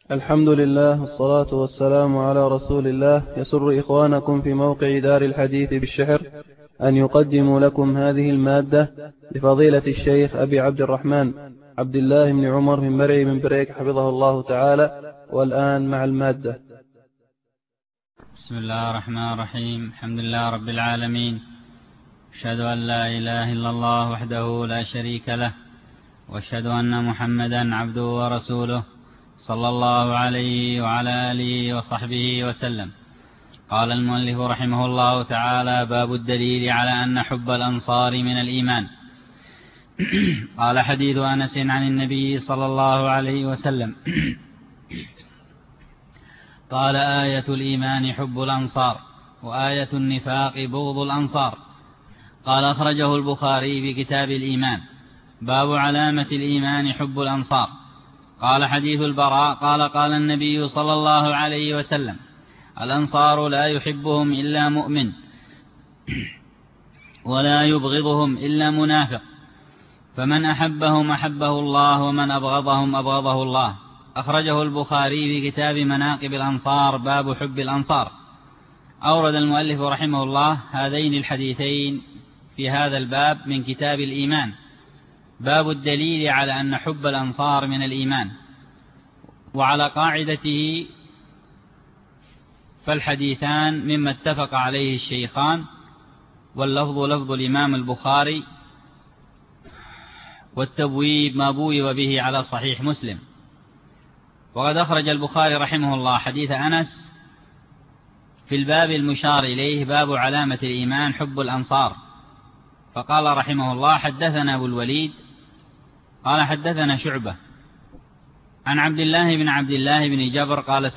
الحمد لله والصلاة والسلام على رسول الله. يسر إخوانكم في موقع دار الحديث بالشحر أن يقدموا لكم هذه المادة لفضيلة الشيخ أبي عبد الرحمن عبد الله بن عمر من مرعي من بريك حفظه الله تعالى. والآن مع المادة. بسم الله الرحمن الرحيم. الحمد لله رب العالمين، أشهد أن لا إله إلا الله وحده لا شريك له، وأشهد أن محمدا عبده ورسوله صلى الله عليه وعلى آله وصحبه وسلم. قال المؤلف رحمه الله تعالى: باب الدليل على أن حب الأنصار من الإيمان. قال: حديث أنس عن النبي صلى الله عليه وسلم قال: آية الإيمان حب الأنصار، وآية النفاق بغض الأنصار. قال: أخرجه البخاري في كتاب الإيمان، باب علامة الإيمان حب الأنصار. قال: حديث البراء قال: قال النبي صلى الله عليه وسلم: الأنصار لا يحبهم إلا مؤمن، ولا يبغضهم إلا منافق، فمن أحبهم أحبه الله، ومن أبغضهم أبغضه الله. أخرجه البخاري في كتاب مناقب الأنصار، باب حب الأنصار. أورد المؤلف رحمه الله هذين الحديثين في هذا الباب من كتاب الإيمان، باب الدليل على أن حب الأنصار من الإيمان. وعلى قاعدته فالحديثان مما اتفق عليه الشيخان، واللفظ لفظ الإمام البخاري، والتبويب ما بوب به على صحيح مسلم. وقد أخرج البخاري رحمه الله حديث أنس في الباب المشار إليه، باب علامة الإيمان حب الأنصار. فقال رحمه الله: حدثنا أبو الوليد قال: حدثنا شعبة عن عبد الله بن جبر قال: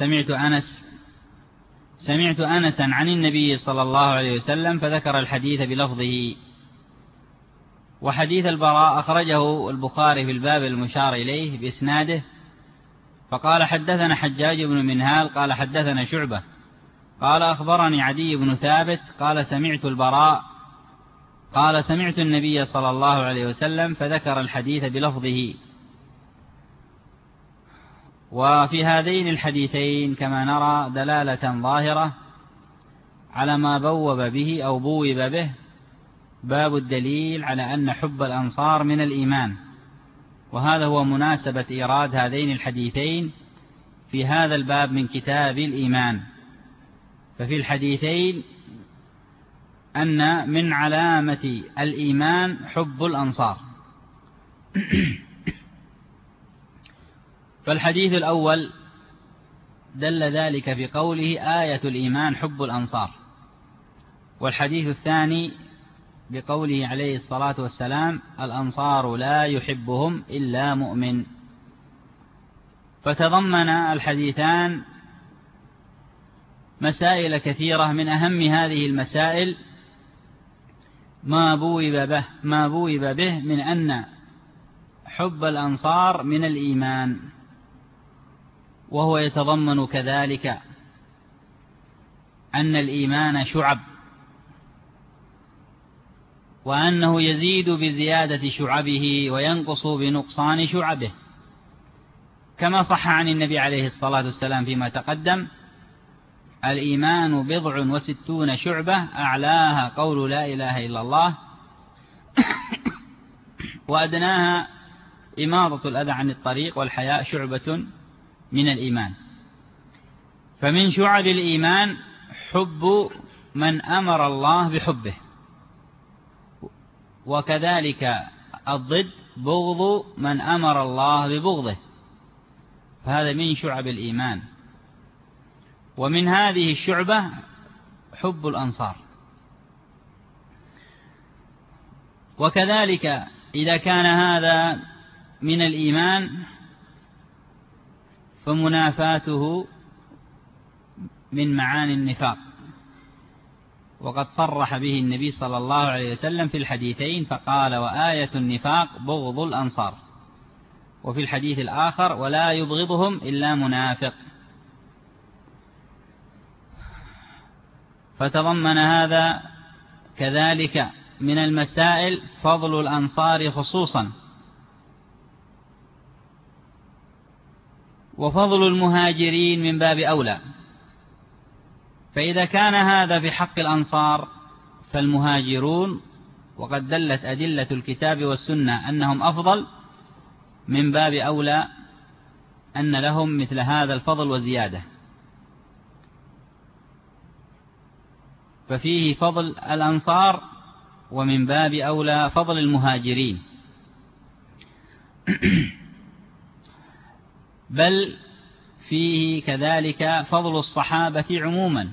سمعت أنسا عن النبي صلى الله عليه وسلم، فذكر الحديث بلفظه. وحديث البراء أخرجه البخاري في الباب المشار إليه بإسناده، فقال: حدثنا حجاج بن منهال قال: حدثنا شعبة قال: أخبرني عدي بن ثابت قال: سمعت البراء قال: سمعت النبي صلى الله عليه وسلم، فذكر الحديث بلفظه. وفي هذين الحديثين كما نرى دلالة ظاهرة على ما بوب به باب الدليل على أن حب الأنصار من الإيمان. وهذا هو مناسبة إيراد هذين الحديثين في هذا الباب من كتاب الإيمان. ففي الحديثين أن من علامة الإيمان حب الأنصار. فالحديث الأول دل ذلك في قوله: آية الإيمان حب الأنصار. والحديث الثاني بقوله عليه الصلاة والسلام: الأنصار لا يحبهم إلا مؤمن. فتضمن الحديثان مسائل كثيرة، من أهم هذه المسائل ما بوب به من أن حب الأنصار من الإيمان، وهو يتضمن كذلك أن الإيمان شعب، وأنه يزيد بزيادة شعبه وينقص بنقصان شعبه، كما صح عن النبي عليه الصلاة والسلام فيما تقدم: الإيمان 67 شعبة، أعلاها قول لا إله إلا الله، وأدناها إماطة الأذى عن الطريق، والحياء شعبة من الإيمان. فمن شعب الإيمان حب من أمر الله بحبه، وكذلك الضد بغض من أمر الله ببغضه، فهذا من شعب الإيمان. ومن هذه الشعبة حب الأنصار. وكذلك إذا كان هذا من الإيمان فمنافاته من معاني النفاق، وقد صرح به النبي صلى الله عليه وسلم في الحديثين، فقال: وآية النفاق بغض الأنصار. وفي الحديث الآخر: ولا يبغضهم إلا منافق. فتضمن هذا كذلك من المسائل فضل الأنصار خصوصا، وفضل المهاجرين من باب أولى. فإذا كان هذا في حق الأنصار فالمهاجرون، وقد دلت أدلة الكتاب والسنة أنهم أفضل، من باب أولى أن لهم مثل هذا الفضل وزيادة. ففيه فضل الأنصار، ومن باب أولى فضل المهاجرين. بل فيه كذلك فضل الصحابة عموما،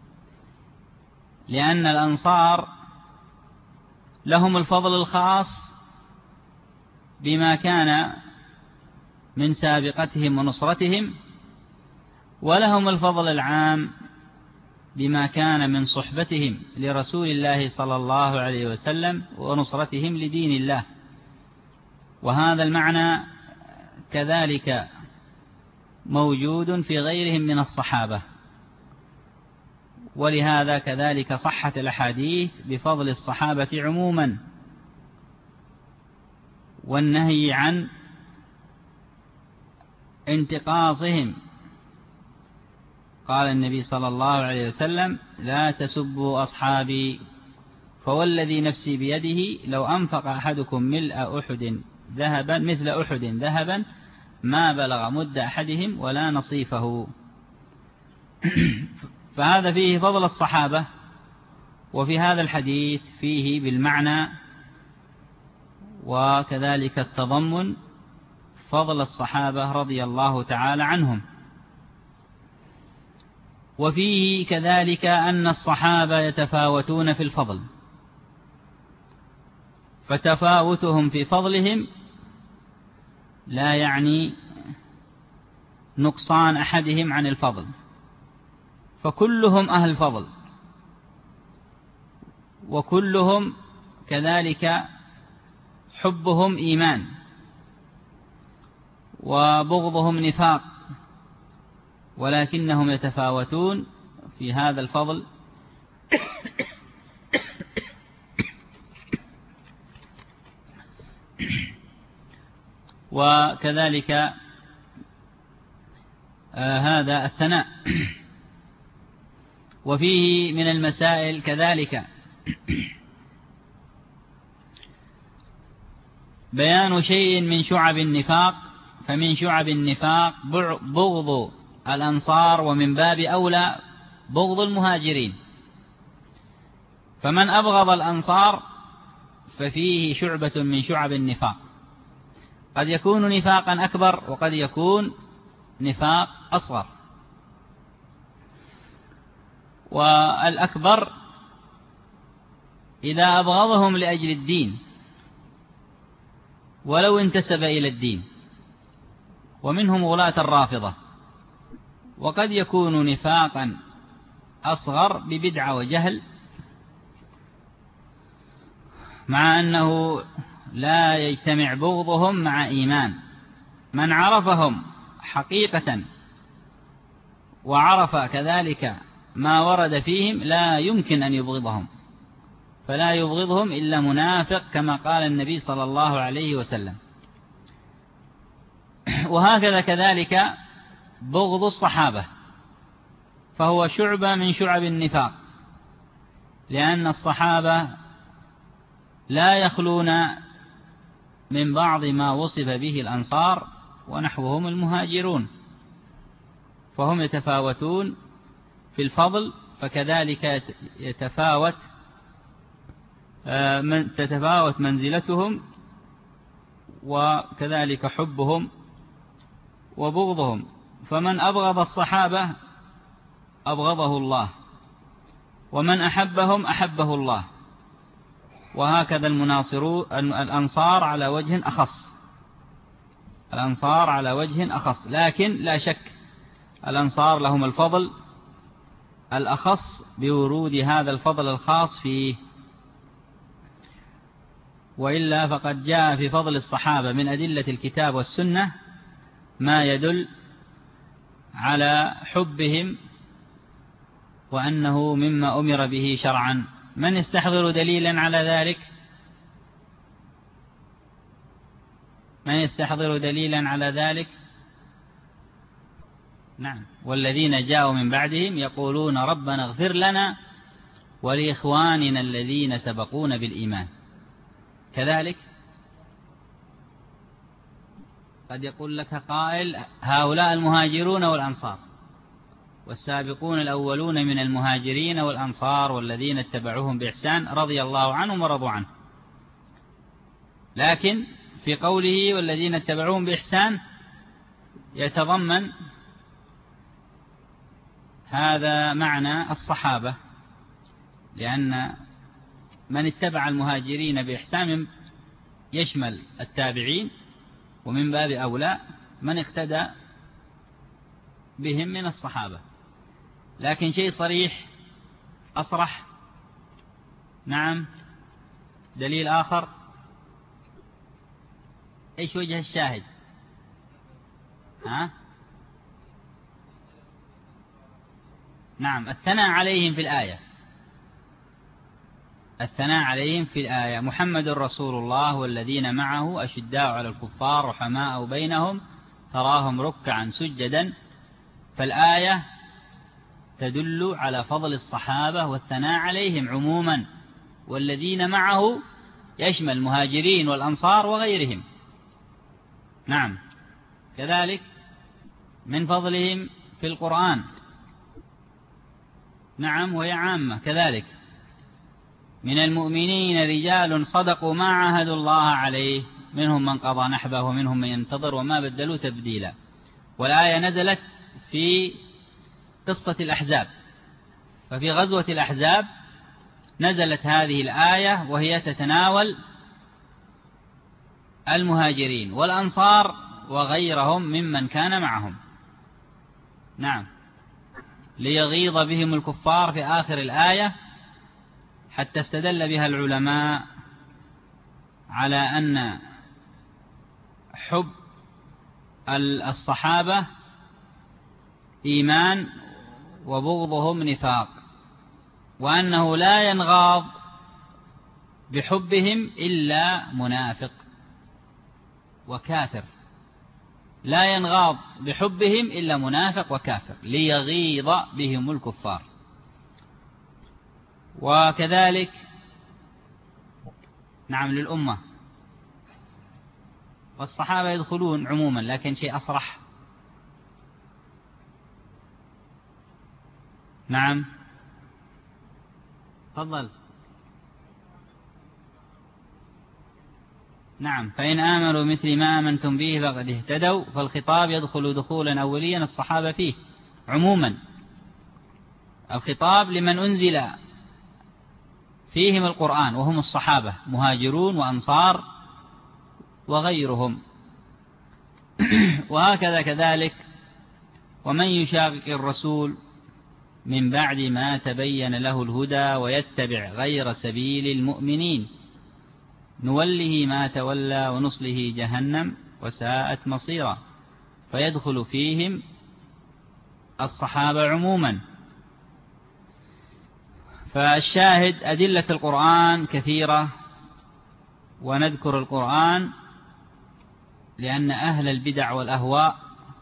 لأن الأنصار لهم الفضل الخاص بما كان من سابقتهم ونصرتهم، ولهم الفضل العام بما كان من صحبتهم لرسول الله صلى الله عليه وسلم ونصرتهم لدين الله. وهذا المعنى كذلك موجود في غيرهم من الصحابة، ولهذا كذلك صحت الأحاديث بفضل الصحابة عموما، والنهي عن انتقاصهم. قال النبي صلى الله عليه وسلم: لا تسبوا أصحابي، فوالذي نفسي بيده لو أنفق أحدكم ملء أحد ذهبا مثل أحد ذهبا ما بلغ مد أحدهم ولا نصيفه. فهذا فيه فضل الصحابة، وفي هذا الحديث فيه بالمعنى وكذلك التضمن فضل الصحابة رضي الله تعالى عنهم. وفيه كذلك أن الصحابة يتفاوتون في الفضل، فتفاوتهم في فضلهم لا يعني نقصان أحدهم عن الفضل، فكلهم أهل فضل، وكلهم كذلك حبهم إيمان وبغضهم نفاق، ولكنهم يتفاوتون في هذا الفضل. وكذلك هذا الثناء. وفيه من المسائل كذلك بيان شيء من شعب النفاق. فمن شعب النفاق بغض الأنصار، ومن باب أولى بغض المهاجرين. فمن أبغض الأنصار ففيه شعبة من شعب النفاق، قد يكون نفاقا أكبر وقد يكون نفاق أصغر. والأكبر إذا أبغضهم لأجل الدين ولو انتسب إلى الدين، ومنهم غلاة الرافضة. وقد يكون نفاقا أصغر ببدعة وجهل، مع أنه لا يجتمع بغضهم مع إيمان. من عرفهم حقيقة وعرف كذلك ما ورد فيهم لا يمكن أن يبغضهم، فلا يبغضهم إلا منافق، كما قال النبي صلى الله عليه وسلم. وهكذا كذلك بغض الصحابة، فهو شعبة من شعب النفاق، لأن الصحابة لا يخلون من بعض ما وصف به الأنصار ونحوهم المهاجرون، فهم يتفاوتون في الفضل، فكذلك تتفاوت منزلتهم، وكذلك حبهم وبغضهم. فمن أبغض الصحابة أبغضه الله، ومن أحبهم أحبه الله. وهكذا الأنصار على وجه أخص، الأنصار على وجه أخص، لكن لا شك الأنصار لهم الفضل الأخص بورود هذا الفضل الخاص فيه. وإلا فقد جاء في فضل الصحابة من أدلة الكتاب والسنة ما يدل على حبهم وأنه مما أمر به شرعا. من يستحضر دليلا على ذلك؟ من يستحضر دليلا على ذلك؟ نعم. والذين جاءوا من بعدهم يقولون ربنا اغفر لنا ولإخواننا الذين سبقونا بالإيمان. كذلك قد يقول لك قائل هؤلاء المهاجرون والأنصار والسابقون الأولون من المهاجرين والأنصار والذين اتبعوهم بإحسان رضي الله عنهم ورضوا عنه. لكن في قوله والذين اتبعوهم بإحسان يتضمن هذا معنى الصحابة، لأن من اتبع المهاجرين بإحسان يشمل التابعين، ومن باب أولى من اقتدى بهم من الصحابة. لكن شيء صريح أصرح. نعم. دليل آخر. إيش وجه الشاهد؟ نعم. الثناء عليهم في الآية. الثناء عليهم في الآية. محمد رسول الله والذين معه أشداء على الكفار رحماء بينهم تراهم ركعا سجدا. فالآية تدل على فضل الصحابة والثناء عليهم عموما، والذين معه يشمل المهاجرين والأنصار وغيرهم. نعم. كذلك من فضلهم في القرآن. نعم. وهي عامة كذلك. من المؤمنين رجال صدقوا ما عاهدوا الله عليه منهم من قضى نحبه ومنهم من ينتظر وما بدلوا تبديلا. والآية نزلت في قصة الأحزاب، ففي غزوة الأحزاب نزلت هذه الآية وهي تتناول المهاجرين والأنصار وغيرهم ممن كان معهم. نعم. ليغيظ بهم الكفار في آخر الآية، حتى استدل بها العلماء على أن حب الصحابة إيمان وبغضهم نفاق، وأنه لا ينغاض بحبهم إلا منافق وكافر. لا ينغاض بحبهم إلا منافق وكافر ليغيظ بهم الكفار. وكذلك نعم للأمة. والصحابة يدخلون عموما، لكن شيء أصرح. نعم. تفضل. نعم. فإن آمنوا مثل ما آمنتم به فقد اهتدوا. فالخطاب يدخل دخولا أوليا الصحابة فيه عموما. الخطاب لمن أنزل فيهم القرآن وهم الصحابة مهاجرون وأنصار وغيرهم. وهكذا كذلك ومن يشاقق الرسول من بعد ما تبين له الهدى ويتبع غير سبيل المؤمنين نوله ما تولى ونصله جهنم وساءت مصيرا. فيدخل فيهم الصحابة عموما. فالشاهد أدلة القرآن كثيرة، ونذكر القرآن لأن أهل البدع والأهواء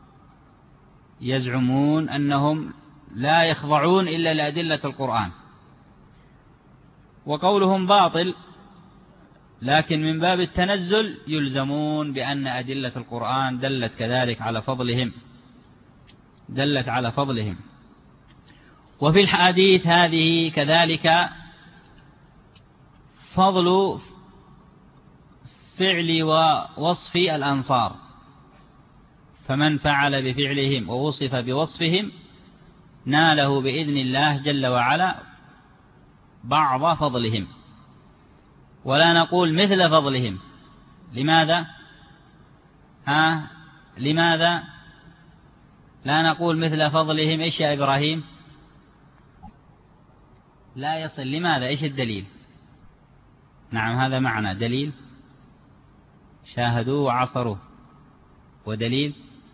يزعمون أنهم لا يخضعون إلا لأدلة القرآن، وقولهم باطل، لكن من باب التنزل يلزمون بأن أدلة القرآن دلت كذلك على فضلهم، دلت على فضلهم. وفي الحديث هذه كذلك فضل فعل ووصف الأنصار، فمن فعل بفعلهم ووصف بوصفهم ناله بإذن الله جل وعلا بعض فضلهم، ولا نقول مثل فضلهم. لماذا؟ لماذا لا نقول مثل فضلهم؟ إيش يا إبراهيم؟ لا يصل. لماذا؟ إيش الدليل؟ نعم هذا معنى دليل شاهدوه وعصروه. ودليل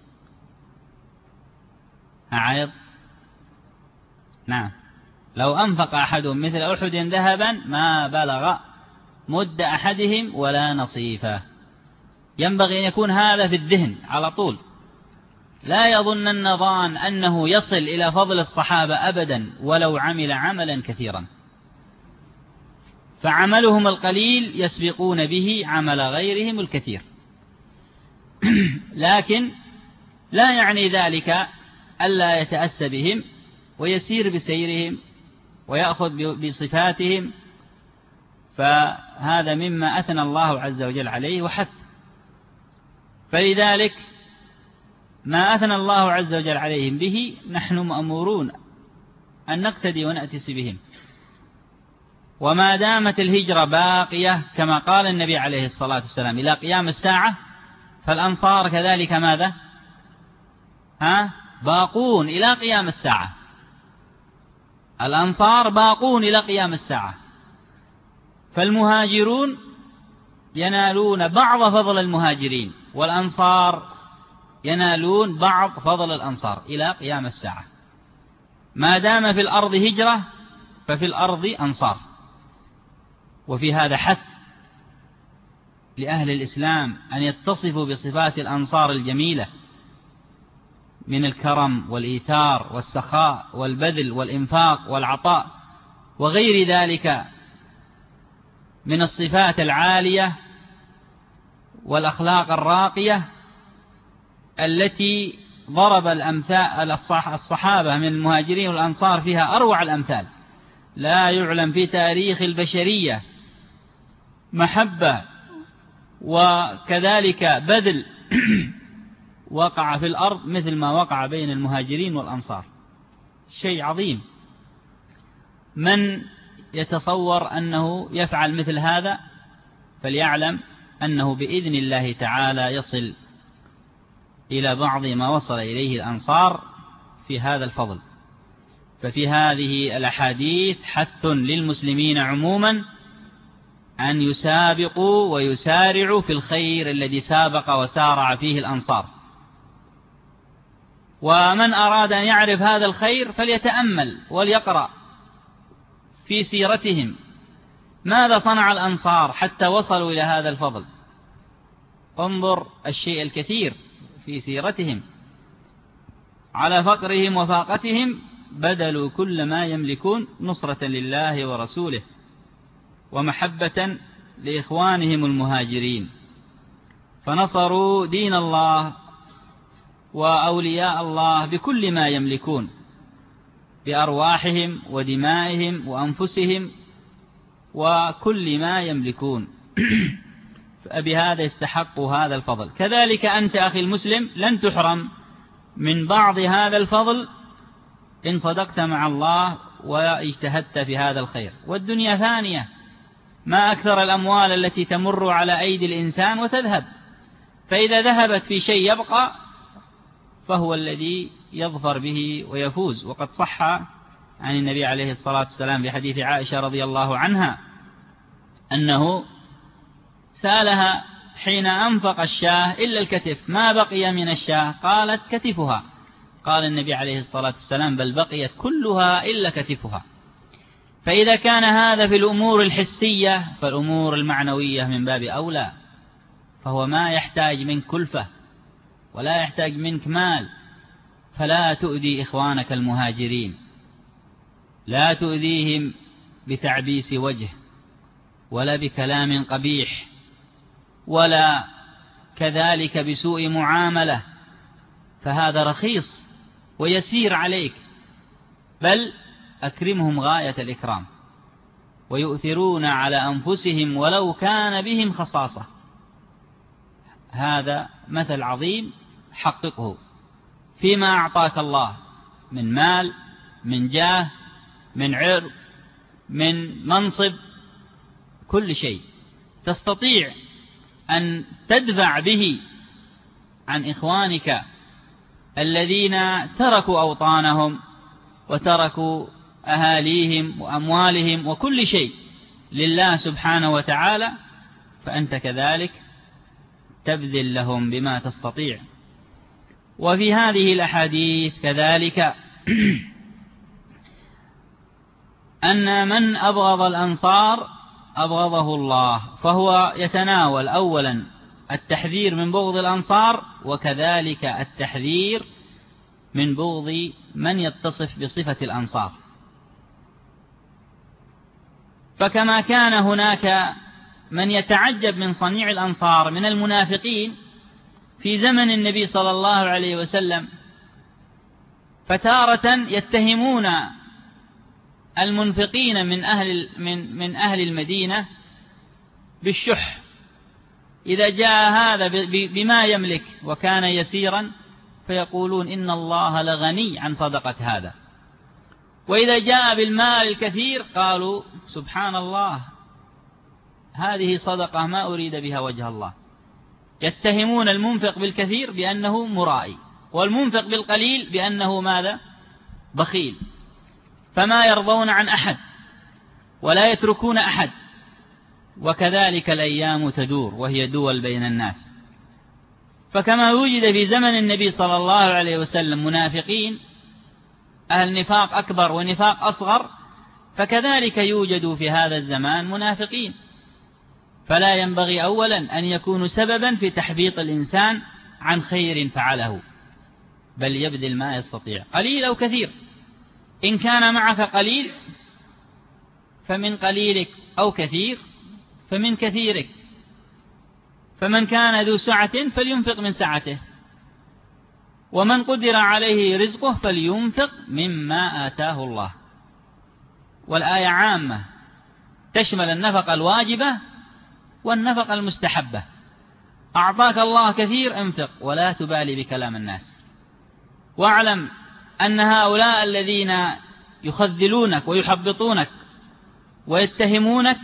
عيض. نعم. لو أنفق أحدهم مثل أحد ذهبا ما بلغ مد أحدهم ولا نصيفه. ينبغي أن يكون هذا في الذهن على طول، لا يظنن ظان أنه يصل إلى فضل الصحابة أبدا ولو عمل عملا كثيرا، فعملهم القليل يسبقون به عمل غيرهم الكثير. لكن لا يعني ذلك ألا يتأسى بهم ويسير بسيرهم ويأخذ بصفاتهم، فهذا مما أثنى الله عز وجل عليه وحث. فلذلك ما أثنى الله عز وجل عليهم به نحن مأمورون أن نقتدي ونأتس بهم. وما دامت الهجرة باقية كما قال النبي عليه الصلاة والسلام إلى قيام الساعة، فالأنصار كذلك ماذا؟ باقون إلى قيام الساعة. الأنصار باقون إلى قيام الساعة، فالمهاجرون ينالون بعض فضل المهاجرين، والأنصار ينالون بعض فضل الأنصار إلى قيام الساعة. ما دام في الأرض هجرة ففي الأرض أنصار. وفي هذا حث لأهل الإسلام أن يتصفوا بصفات الأنصار الجميلة من الكرم والإيثار والسخاء والبذل والإنفاق والعطاء وغير ذلك من الصفات العالية والأخلاق الراقية التي ضرب الأمثال الصحابة من المهاجرين والأنصار فيها أروع الأمثال. لا يعلم في تاريخ البشرية محبة وكذلك بذل وقع في الأرض مثل ما وقع بين المهاجرين والأنصار، شيء عظيم. من يتصور أنه يفعل مثل هذا فليعلم أنه بإذن الله تعالى يصل إلى بعض ما وصل إليه الأنصار في هذا الفضل. ففي هذه الأحاديث حث للمسلمين عموما أن يسابقوا ويسارعوا في الخير الذي سابق وسارع فيه الأنصار. ومن أراد أن يعرف هذا الخير فليتأمل وليقرأ في سيرتهم ماذا صنع الأنصار حتى وصلوا إلى هذا الفضل. انظر الشيء الكثير في سيرتهم، على فقرهم وفاقتهم بذلوا كل ما يملكون نصرة لله ورسوله ومحبة لإخوانهم المهاجرين، فنصروا دين الله وأولياء الله بكل ما يملكون، بأرواحهم ودمائهم وأنفسهم وكل ما يملكون. فبهذا يستحقوا هذا الفضل. كذلك أنت أخي المسلم لن تحرم من بعض هذا الفضل إن صدقت مع الله واجتهدت في هذا الخير. والدنيا فانية، ما أكثر الأموال التي تمر على أيدي الإنسان وتذهب، فإذا ذهبت في شيء يبقى فهو الذي يظفر به ويفوز. وقد صح عن النبي عليه الصلاة والسلام في حديث عائشة رضي الله عنها أنه سألها حين أنفق الشاة إلا الكتف ما بقي من الشاة؟ قالت كتفها. قال النبي عليه الصلاة والسلام بل بقيت كلها إلا كتفها. فإذا كان هذا في الأمور الحسية فالأمور المعنوية من باب أولى، فهو ما يحتاج منك كلفة ولا يحتاج منك مال. فلا تؤذي إخوانك المهاجرين، لا تؤذيهم بتعبيس وجه ولا بكلام قبيح ولا كذلك بسوء معاملة، فهذا رخيص ويسير عليك، بل أكرمهم غاية الإكرام ويؤثرون على أنفسهم ولو كان بهم خصاصة. هذا مثل عظيم حققه فيما أعطاك الله من مال، من جاه، من عرض، من منصب، كل شيء تستطيع أن تدفع به عن إخوانك الذين تركوا أوطانهم وتركوا أهاليهم وأموالهم وكل شيء لله سبحانه وتعالى، فأنت كذلك تبذل لهم بما تستطيع. وفي هذه الأحاديث كذلك أن من أبغض الأنصار أبغضه الله، فهو يتناول أولا التحذير من بغض الأنصار وكذلك التحذير من بغض من يتصف بصفة الأنصار. فكما كان هناك من يتعجب من صنيع الأنصار من المنافقين في زمن النبي صلى الله عليه وسلم، فتارة يتهمون المنفقين من أهل المدينة بالشح، إذا جاء هذا بما يملك وكان يسيرا فيقولون إن الله لغني عن صدقة هذا، وإذا جاء بالمال الكثير قالوا سبحان الله هذه صدقة ما أريد بها وجه الله. يتهمون المنفق بالكثير بأنه مرائي، والمنفق بالقليل بأنه ماذا؟ بخيل. فما يرضون عن أحد ولا يتركون أحد. وكذلك الأيام تدور وهي دول بين الناس. فكما وجد في زمن النبي صلى الله عليه وسلم منافقين أهل نفاق أكبر ونفاق أصغر، فكذلك يوجد في هذا الزمان منافقين. فلا ينبغي أولا أن يكونوا سببا في تحبيط الإنسان عن خير فعله، بل يبذل ما يستطيع قليل أو كثير. إن كان معك قليل فمن قليلك، أو كثير فمن كثيرك. فمن كان ذو سعة فلينفق من سعته، ومن قدر عليه رزقه فلينفق مما آتاه الله. والآية عامة تشمل النفقة الواجبة والنفقة المستحبة. أعطاك الله كثير انفق ولا تبالي بكلام الناس. واعلم أن هؤلاء الذين يخذلونك ويحبطونك ويتهمونك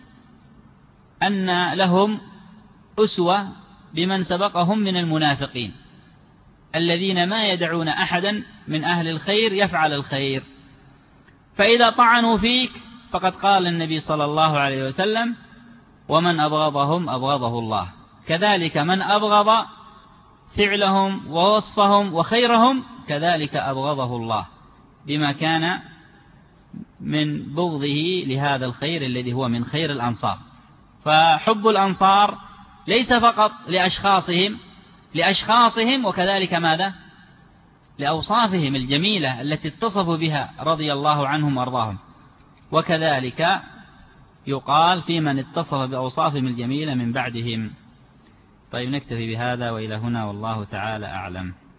أن لهم أسوة بمن سبقهم من المنافقين الذين ما يدعون أحدا من أهل الخير يفعل الخير. فإذا طعنوا فيك فقد قال النبي صلى الله عليه وسلم ومن أبغضهم أبغضه الله. كذلك من أبغض فعلهم ووصفهم وخيرهم كذلك أبغضه الله بما كان من بغضه لهذا الخير الذي هو من خير الأنصار. فحب الأنصار ليس فقط لأشخاصهم وكذلك ماذا؟ لأوصافهم الجميلة التي اتصفوا بها رضي الله عنهم وارضاهم. وكذلك يقال في من اتصف بأوصافهم الجميلة من بعدهم. طيب نكتفي بهذا وإلى هنا والله تعالى أعلم.